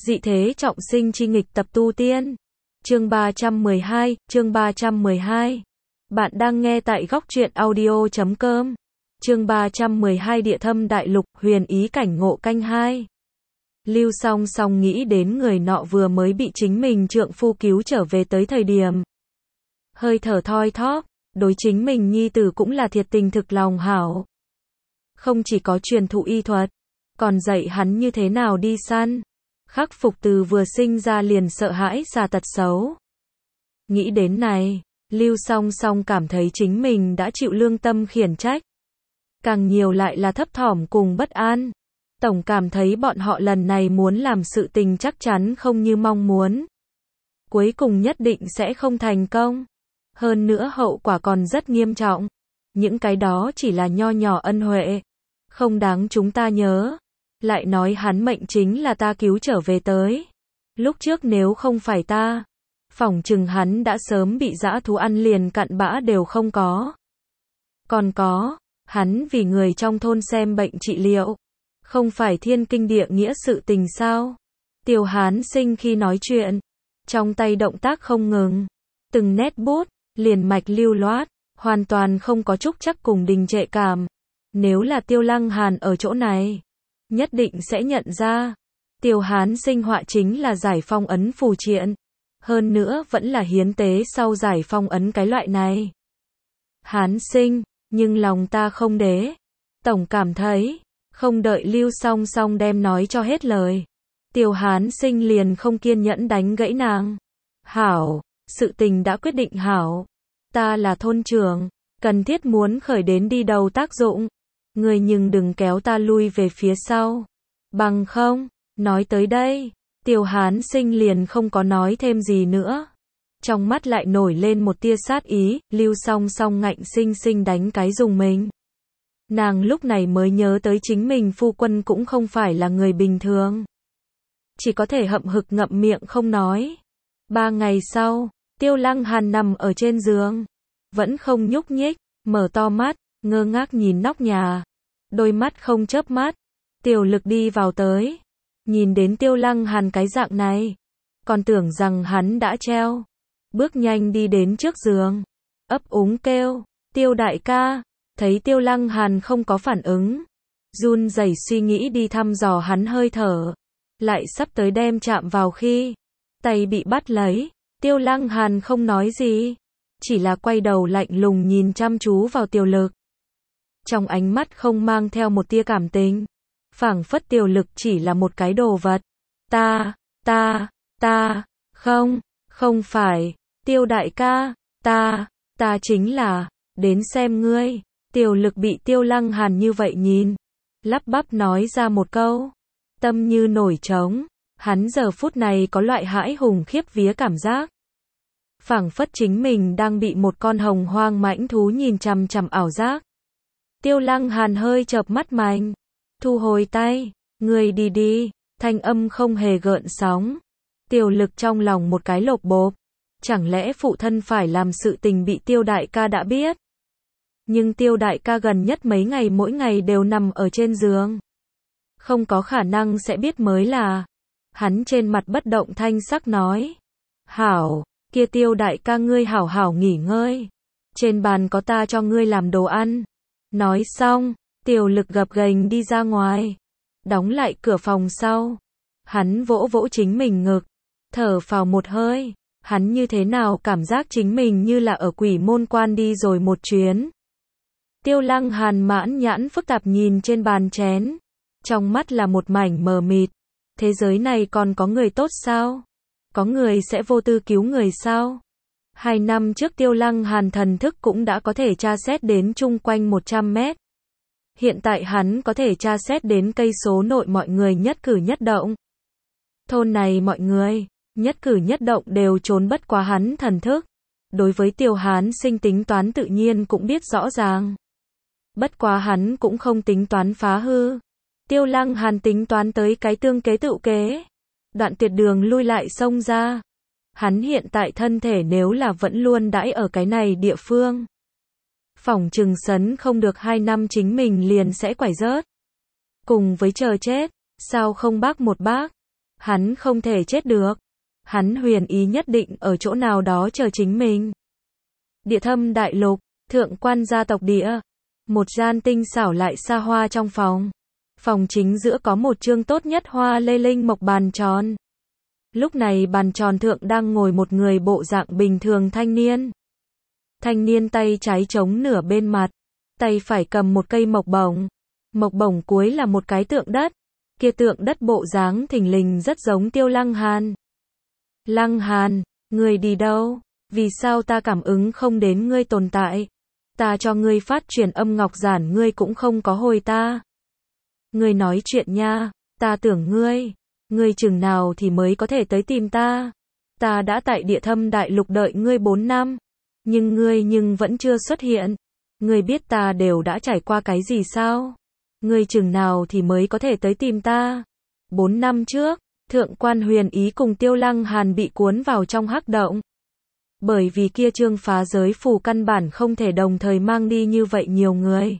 Dị thế trọng sinh chi nghịch tập tu tiên. Chương 312. Bạn đang nghe tại góc truyện audio.com. Chương 312 Địa thâm đại lục, huyền ý cảnh ngộ canh 2. Lưu Song Song nghĩ đến người nọ vừa mới bị chính mình trượng phu cứu trở về tới thời điểm. Hơi thở thoi thóp, đối chính mình nhi tử cũng là thiệt tình thực lòng hảo. Không chỉ có truyền thụ y thuật, còn dạy hắn như thế nào đi săn. Khắc phục từ vừa sinh ra liền sợ hãi xà tật xấu. Nghĩ đến này, Lưu Song Song cảm thấy chính mình đã chịu lương tâm khiển trách. Càng nhiều lại là thấp thỏm cùng bất an. Tổng cảm thấy bọn họ lần này muốn làm sự tình chắc chắn không như mong muốn. Cuối cùng nhất định sẽ không thành công. Hơn nữa hậu quả còn rất nghiêm trọng. Những cái đó chỉ là nho nhỏ ân huệ. Không đáng chúng ta nhớ. Lại nói hắn mệnh chính là ta cứu trở về tới. Lúc trước nếu không phải ta, phỏng chừng hắn đã sớm bị dã thú ăn liền cặn bã đều không có. Còn có, hắn vì người trong thôn xem bệnh trị liệu. Không phải thiên kinh địa nghĩa sự tình sao? Tiêu Hán Sinh khi nói chuyện, trong tay động tác không ngừng, từng nét bút, liền mạch lưu loát, hoàn toàn không có trúc trắc cùng đình trệ cảm. Nếu là Tiêu Lăng Hàn ở chỗ này, nhất định sẽ nhận ra, Tiêu Hán Sinh họa chính là giải phong ấn phù triện. Hơn nữa vẫn là hiến tế sau giải phong ấn cái loại này. Hán Sinh, nhưng lòng ta không đế. Tổng cảm thấy, không đợi Lưu Song Song đem nói cho hết lời. Tiêu Hán Sinh liền không kiên nhẫn đánh gãy nàng. Hảo, sự tình đã quyết định hảo. Ta là thôn trưởng, cần thiết muốn khởi đến đi đầu tác dụng. Người nhưng đừng kéo ta lui về phía sau. Bằng không, nói tới đây, Tiêu Hán Sinh liền không có nói thêm gì nữa. Trong mắt lại nổi lên một tia sát ý, Lưu Song Song ngạnh sinh sinh đánh cái dùng mình. Nàng lúc này mới nhớ tới chính mình phu quân cũng không phải là người bình thường. Chỉ có thể hậm hực ngậm miệng không nói. 3 ngày sau, Tiêu Lăng Hàn nằm ở trên giường. Vẫn không nhúc nhích, mở to mắt, ngơ ngác nhìn nóc nhà. Đôi mắt không chớp mắt. Tiểu Lực đi vào tới. Nhìn đến Tiêu Lăng Hàn cái dạng này. Còn tưởng rằng hắn đã treo. Bước nhanh đi đến trước giường. Ấp úng kêu, Tiêu đại ca. Thấy Tiêu Lăng Hàn không có phản ứng. Run rẩy suy nghĩ đi thăm dò hắn hơi thở. Lại sắp tới đem chạm vào khi. Tay bị bắt lấy. Tiêu Lăng Hàn không nói gì. Chỉ là quay đầu lạnh lùng nhìn chăm chú vào Tiểu Lực. Trong ánh mắt không mang theo một tia cảm tình. Phảng phất Tiểu Lực chỉ là một cái đồ vật. Không phải. Tiêu đại ca, ta chính là, đến xem ngươi. Tiểu Lực bị Tiêu Lăng Hàn như vậy nhìn. Lắp bắp nói ra một câu. Tâm như nổi trống. Hắn giờ phút này có loại hãi hùng khiếp vía cảm giác. Phảng phất chính mình đang bị một con hồng hoang mãnh thú nhìn chằm chằm ảo giác. Tiêu Lăng Hàn hơi chợp mắt mạnh. Thu hồi tay. Ngươi đi đi. Thanh âm không hề gợn sóng. Tiểu Lực trong lòng một cái lột bộp. Chẳng lẽ phụ thân phải làm sự tình bị Tiêu đại ca đã biết? Nhưng Tiêu đại ca gần nhất mấy ngày mỗi ngày đều nằm ở trên giường. Không có khả năng sẽ biết mới là. Hắn trên mặt bất động thanh sắc nói. Hảo, kia Tiêu đại ca ngươi hảo hảo nghỉ ngơi. Trên bàn có ta cho ngươi làm đồ ăn. Nói xong, Tiểu Lực gập ghềnh đi ra ngoài. Đóng lại cửa phòng sau. Hắn vỗ vỗ chính mình ngực. Thở phào một hơi. Hắn như thế nào cảm giác chính mình như là ở Quỷ Môn Quan đi rồi một chuyến. Tiêu Lăng Hàn mãn nhãn phức tạp nhìn trên bàn chén. Trong mắt là một mảnh mờ mịt. Thế giới này còn có người tốt sao? Có người sẽ vô tư cứu người sao? 2 năm trước Tiêu Lăng Hàn thần thức cũng đã có thể tra xét đến chung quanh 100 mét. Hiện tại hắn có thể tra xét đến cây số nội mọi người nhất cử nhất động. Thôn này mọi người, nhất cử nhất động đều trốn bất quá hắn thần thức. Đối với Tiêu Hán Sinh tính toán tự nhiên cũng biết rõ ràng. Bất quá hắn cũng không tính toán phá hư. Tiêu Lăng Hàn tính toán tới cái tương kế tựu kế. Đoạn tuyệt đường lui lại xông ra. Hắn hiện tại thân thể nếu là vẫn luôn đãi ở cái này địa phương. Phỏng chừng sấn không được 2 năm chính mình liền sẽ quải rớt. Cùng với chờ chết, sao không bác một bác. Hắn không thể chết được. Hắn huyền ý nhất định ở chỗ nào đó chờ chính mình. Địa Thâm Đại Lục, thượng quan gia tộc địa. Một gian tinh xảo lại xa hoa trong phòng. Phòng chính giữa có một chương tốt nhất hoa lê linh mộc bàn tròn. Lúc này bàn tròn thượng đang ngồi một người bộ dạng bình thường thanh niên. Thanh niên tay trái chống nửa bên mặt, tay phải cầm một cây mộc bổng. Mộc bổng cuối là một cái tượng đất. Kia tượng đất bộ dáng thình lình rất giống Tiêu Lăng Hàn. Lăng Hàn, ngươi đi đâu? Vì sao ta cảm ứng không đến ngươi tồn tại? Ta cho ngươi phát truyền âm ngọc giản ngươi cũng không có hồi ta. Ngươi nói chuyện nha, ta tưởng ngươi chừng nào thì mới có thể tới tìm ta? Ta đã tại Địa Thâm Đại Lục đợi ngươi 4 năm, nhưng ngươi vẫn chưa xuất hiện. Ngươi biết ta đều đã trải qua cái gì sao? Ngươi chừng nào thì mới có thể tới tìm ta? 4 năm trước, thượng quan huyền ý cùng Tiêu Lăng Hàn bị cuốn vào trong hắc động. Bởi vì kia chương phá giới phù căn bản không thể đồng thời mang đi như vậy nhiều người.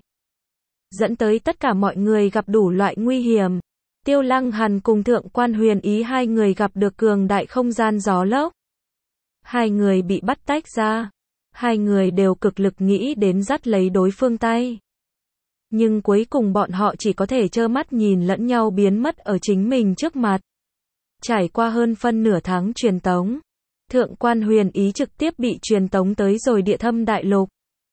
Dẫn tới tất cả mọi người gặp đủ loại nguy hiểm. Tiêu Lăng Hàn cùng thượng quan huyền ý hai người gặp được cường đại không gian gió lốc. Hai người bị bắt tách ra. Hai người đều cực lực nghĩ đến dắt lấy đối phương tay. Nhưng cuối cùng bọn họ chỉ có thể trơ mắt nhìn lẫn nhau biến mất ở chính mình trước mặt. Trải qua hơn phân nửa tháng truyền tống, thượng quan huyền ý trực tiếp bị truyền tống tới rồi Địa Thâm Đại Lục.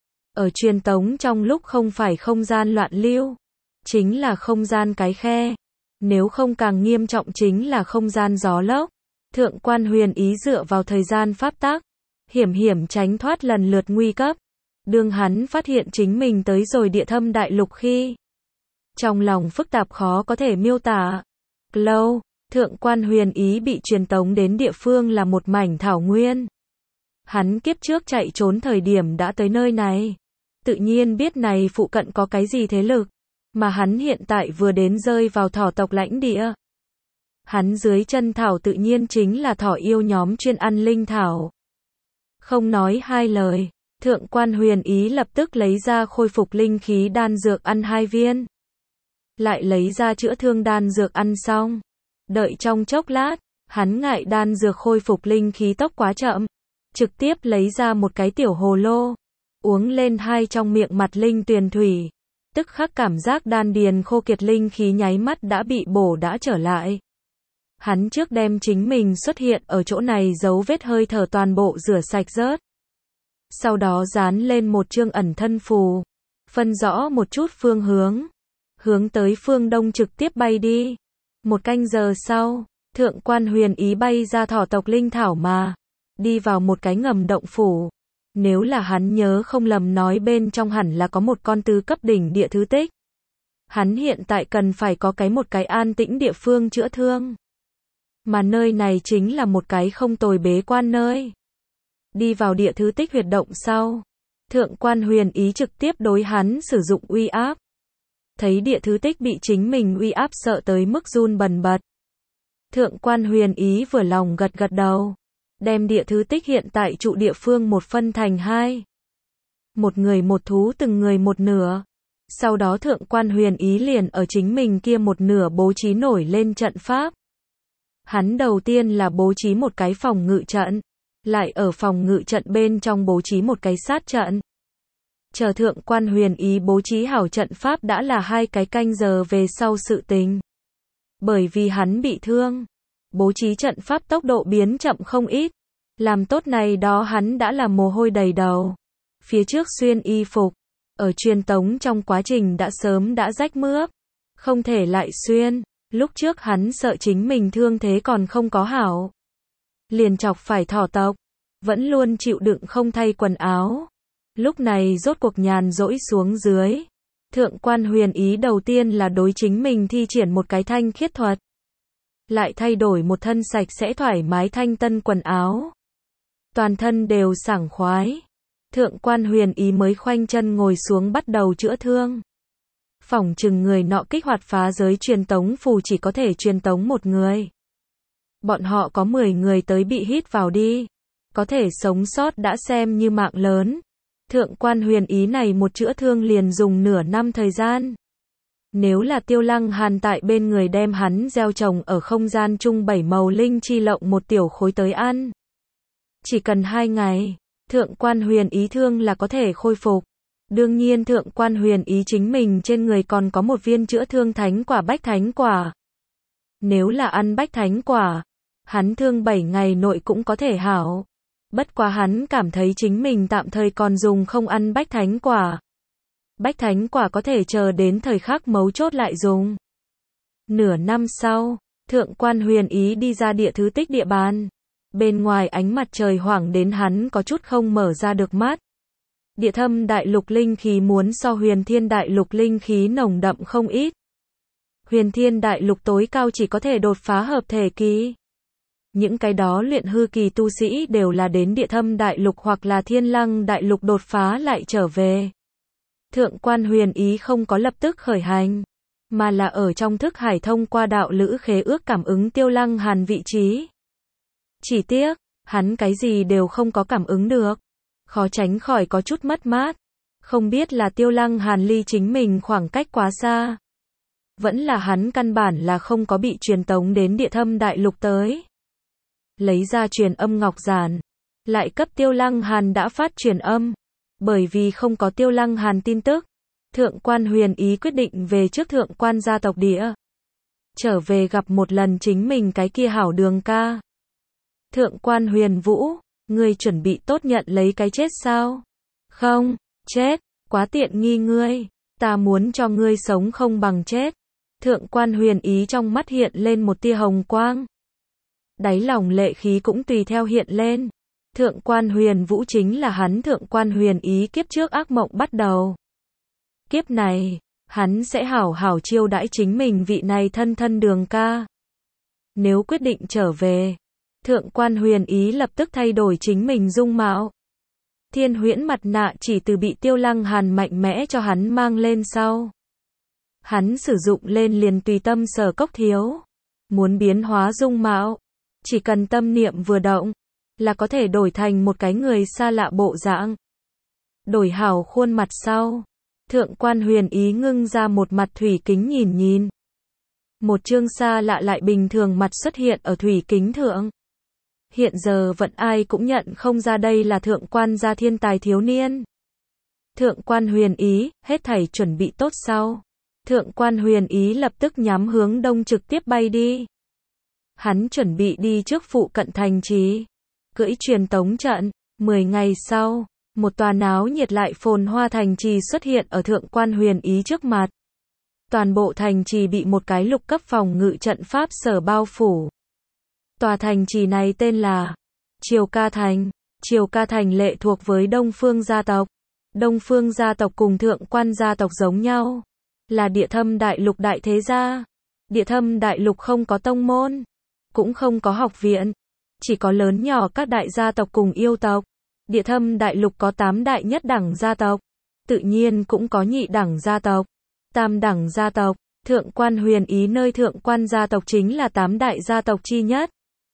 Ở truyền tống trong lúc không phải không gian loạn lưu, chính là không gian cái khe. Nếu không càng nghiêm trọng chính là không gian gió lốc. Thượng quan huyền ý dựa vào thời gian pháp tắc, hiểm tránh thoát lần lượt nguy cấp. Đương hắn phát hiện chính mình tới rồi Địa Thâm Đại Lục khi, trong lòng phức tạp khó có thể miêu tả. Lâu, thượng quan huyền ý bị truyền tống đến địa phương là một mảnh thảo nguyên. Hắn kiếp trước chạy trốn thời điểm đã tới nơi này. Tự nhiên biết này phụ cận có cái gì thế lực, mà hắn hiện tại vừa đến rơi vào thỏ tộc lãnh địa. Hắn dưới chân thảo tự nhiên chính là thỏ yêu nhóm chuyên ăn linh thảo. Không nói hai lời, thượng quan huyền ý lập tức lấy ra khôi phục linh khí đan dược ăn 2 viên. Lại lấy ra chữa thương đan dược ăn xong. Đợi trong chốc lát, hắn ngại đan dược khôi phục linh khí tốc quá chậm. Trực tiếp lấy ra một cái tiểu hồ lô. Uống lên 2 trong miệng mặt linh tuyền thủy. Tức khắc cảm giác đan điền khô kiệt linh khí nháy mắt đã bị bổ đã trở lại. Hắn trước đem chính mình xuất hiện ở chỗ này dấu vết hơi thở toàn bộ rửa sạch rớt. Sau đó dán lên một chương ẩn thân phù. Phân rõ một chút phương hướng. Hướng tới phương đông trực tiếp bay đi. 1 canh giờ sau, thượng quan huyền ý bay ra thỏ tộc linh thảo mà. Đi vào một cái ngầm động phủ. Nếu là hắn nhớ không lầm nói bên trong hẳn là có một con tứ cấp đỉnh địa thứ tích. Hắn hiện tại cần phải có một cái an tĩnh địa phương chữa thương. Mà nơi này chính là một cái không tồi bế quan nơi. Đi vào địa thứ tích huyệt động sau, thượng quan huyền ý trực tiếp đối hắn sử dụng uy áp. Thấy địa thứ tích bị chính mình uy áp sợ tới mức run bần bật. Thượng quan huyền ý vừa lòng gật đầu. Đem địa thứ tích hiện tại trụ địa phương một phân thành 2. Một người một thú từng người một nửa. Sau đó thượng quan huyền ý liền ở chính mình kia một nửa bố trí nổi lên trận pháp. Hắn đầu tiên là bố trí một cái phòng ngự trận. Lại ở phòng ngự trận bên trong bố trí một cái sát trận. Chờ thượng quan huyền ý bố trí hảo trận pháp đã là 2 cái canh giờ về sau sự tình. Bởi vì hắn bị thương, bố trí trận pháp tốc độ biến chậm không ít. Làm tốt này đó hắn đã là mồ hôi đầy đầu. Phía trước xuyên y phục, ở truyền tống trong quá trình đã sớm đã rách mướp. Không thể lại xuyên, lúc trước hắn sợ chính mình thương thế còn không có hảo. Liền chọc phải thỏ tộc, vẫn luôn chịu đựng không thay quần áo. Lúc này rốt cuộc nhàn rỗi xuống dưới. Thượng quan huyền ý đầu tiên là đối chính mình thi triển một cái thanh khiết thuật. Lại thay đổi một thân sạch sẽ thoải mái thanh tân quần áo. Toàn thân đều sảng khoái. Thượng quan huyền ý mới khoanh chân ngồi xuống bắt đầu chữa thương. Phỏng chừng người nọ kích hoạt phá giới truyền tống phù chỉ có thể truyền tống một người. Bọn họ có 10 người tới bị hít vào đi. Có thể sống sót đã xem như mạng lớn. Thượng quan huyền ý này một chữa thương liền dùng nửa năm thời gian. Nếu là Tiêu Lăng Hàn tại bên người đem hắn gieo trồng ở không gian chung 7 màu linh chi lộng một tiểu khối tới ăn. Chỉ cần 2 ngày, Thượng quan Huyền Ý thương là có thể khôi phục. Đương nhiên Thượng quan Huyền Ý chính mình trên người còn có một viên chữa thương thánh quả bách thánh quả. Nếu là ăn bách thánh quả, hắn thương 7 ngày nội cũng có thể hảo. Bất quá hắn cảm thấy chính mình tạm thời còn dùng không ăn bách thánh quả. Bách thánh quả có thể chờ đến thời khắc mấu chốt lại dùng. Nửa năm sau, Thượng quan Huyền Ý đi ra địa thứ tích địa bàn. Bên ngoài ánh mặt trời hoảng đến hắn có chút không mở ra được mắt. Địa thâm đại lục linh khí muốn so huyền thiên đại lục linh khí nồng đậm không ít. Huyền thiên đại lục tối cao chỉ có thể đột phá hợp thể kỳ. Những cái đó luyện hư kỳ tu sĩ đều là đến địa thâm đại lục hoặc là thiên lăng đại lục đột phá lại trở về. Thượng quan Huyền Ý không có lập tức khởi hành, mà là ở trong thức hải thông qua đạo lữ khế ước cảm ứng Tiêu Lăng Hàn vị trí. Chỉ tiếc, hắn cái gì đều không có cảm ứng được. Khó tránh khỏi có chút mất mát. Không biết là Tiêu Lăng Hàn ly chính mình khoảng cách quá xa. Vẫn là hắn căn bản là không có bị truyền tống đến địa thâm đại lục tới. Lấy ra truyền âm ngọc giản. Lại cấp Tiêu Lăng Hàn đã phát truyền âm. Bởi vì không có Tiêu Lăng Hàn tin tức. Thượng quan Huyền Ý quyết định về trước thượng quan gia tộc địa. Trở về gặp một lần chính mình cái kia hảo đường ca. Thượng quan Huyền Vũ, ngươi chuẩn bị tốt nhận lấy cái chết sao? Không, chết, quá tiện nghi ngươi, ta muốn cho ngươi sống không bằng chết. Thượng quan Huyền Ý trong mắt hiện lên một tia hồng quang. Đáy lòng lệ khí cũng tùy theo hiện lên. Thượng quan Huyền Vũ chính là hắn Thượng quan Huyền Ý kiếp trước ác mộng bắt đầu. Kiếp này, hắn sẽ hảo hảo chiêu đãi chính mình vị này thân thân đường ca. Nếu quyết định trở về, Thượng quan Huyền Ý lập tức thay đổi chính mình dung mạo. Thiên huyễn mặt nạ chỉ từ bị Tiêu Lăng Hàn mạnh mẽ cho hắn mang lên sau. Hắn sử dụng lên liền tùy tâm sở cốc thiếu. Muốn biến hóa dung mạo, chỉ cần tâm niệm vừa động, là có thể đổi thành một cái người xa lạ bộ dạng. Đổi hảo khuôn mặt sau, Thượng quan Huyền Ý ngưng ra một mặt thủy kính nhìn nhìn. Một chương xa lạ lại bình thường mặt xuất hiện ở thủy kính thượng. Hiện giờ vẫn ai cũng nhận không ra đây là thượng quan gia thiên tài thiếu niên. Thượng quan Huyền Ý, hết thảy chuẩn bị tốt sau. Thượng quan Huyền Ý lập tức nhắm hướng đông trực tiếp bay đi. Hắn chuẩn bị đi trước phụ cận thành trì. Cưỡi truyền tống trận, 10 ngày sau, một tòa náo nhiệt lại phồn hoa thành trì xuất hiện ở Thượng quan Huyền Ý trước mặt. Toàn bộ thành trì bị một cái lục cấp phòng ngự trận pháp sở bao phủ. Tòa thành trì này tên là Triều Ca Thành. Triều Ca Thành lệ thuộc với Đông Phương gia tộc. Đông Phương gia tộc cùng Thượng quan gia tộc giống nhau, là địa thâm đại lục đại thế gia. Địa thâm đại lục không có tông môn, cũng không có học viện, chỉ có lớn nhỏ các đại gia tộc cùng yêu tộc. Địa thâm đại lục có 8 đại nhất đẳng gia tộc, tự nhiên cũng có nhị đẳng gia tộc, tam đẳng gia tộc. Thượng quan Huyền Ý nơi thượng quan gia tộc chính là 8 đại gia tộc chi nhất.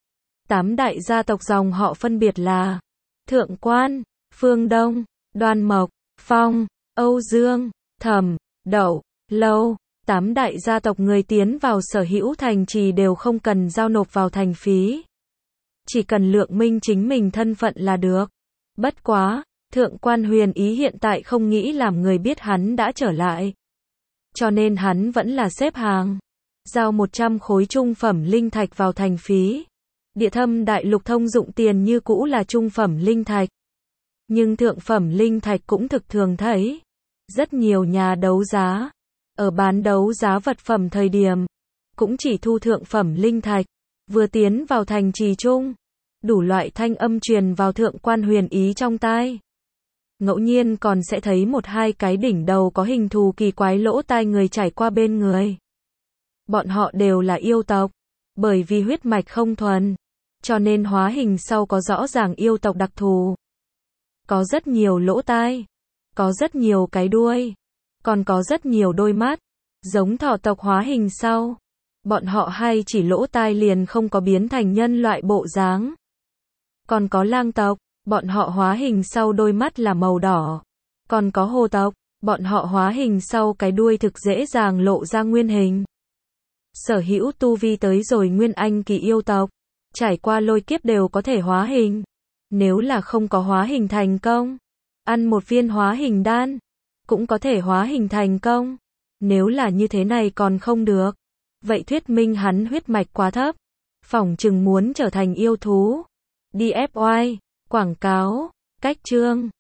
8 đại gia tộc dòng họ phân biệt là Thượng quan, Phương Đông, Đoan Mộc, Phong, Âu Dương, Thẩm, Đậu, Lâu. 8 đại gia tộc người tiến vào sở hữu thành trì đều không cần giao nộp vào thành phí. Chỉ cần lượng minh chính mình thân phận là được. Bất quá, Thượng quan Huyền Ý hiện tại không nghĩ làm người biết hắn đã trở lại. Cho nên hắn vẫn là xếp hàng. Giao 100 khối trung phẩm linh thạch vào thành phí. Địa thâm đại lục thông dụng tiền như cũ là trung phẩm linh thạch. Nhưng thượng phẩm linh thạch cũng thực thường thấy. Rất nhiều nhà đấu giá, ở bán đấu giá vật phẩm thời điểm, cũng chỉ thu thượng phẩm linh thạch. Vừa tiến vào thành trì trung, đủ loại thanh âm truyền vào Thượng quan Huyền Ý trong tai. Ngẫu nhiên còn sẽ thấy một hai cái đỉnh đầu có hình thù kỳ quái lỗ tai người trải qua bên người. Bọn họ đều là yêu tộc, bởi vì huyết mạch không thuần, cho nên hóa hình sau có rõ ràng yêu tộc đặc thù. Có rất nhiều lỗ tai, có rất nhiều cái đuôi, còn có rất nhiều đôi mắt, giống thỏ tộc hóa hình sau. Bọn họ hay chỉ lỗ tai liền không có biến thành nhân loại bộ dáng. Còn có lang tộc, bọn họ hóa hình sau đôi mắt là màu đỏ. Còn có hổ tộc, Bọn họ hóa hình sau cái đuôi thực dễ dàng lộ ra nguyên hình. Sở hữu tu vi tới rồi nguyên anh kỳ yêu tộc, trải qua lôi kiếp đều có thể hóa hình. Nếu là không có hóa hình thành công, ăn một viên hóa hình đan, cũng có thể hóa hình thành công. Nếu là như thế này còn không được, vậy thuyết minh hắn huyết mạch quá thấp, phỏng chừng muốn trở thành yêu thú. DFY, quảng cáo, cách chương.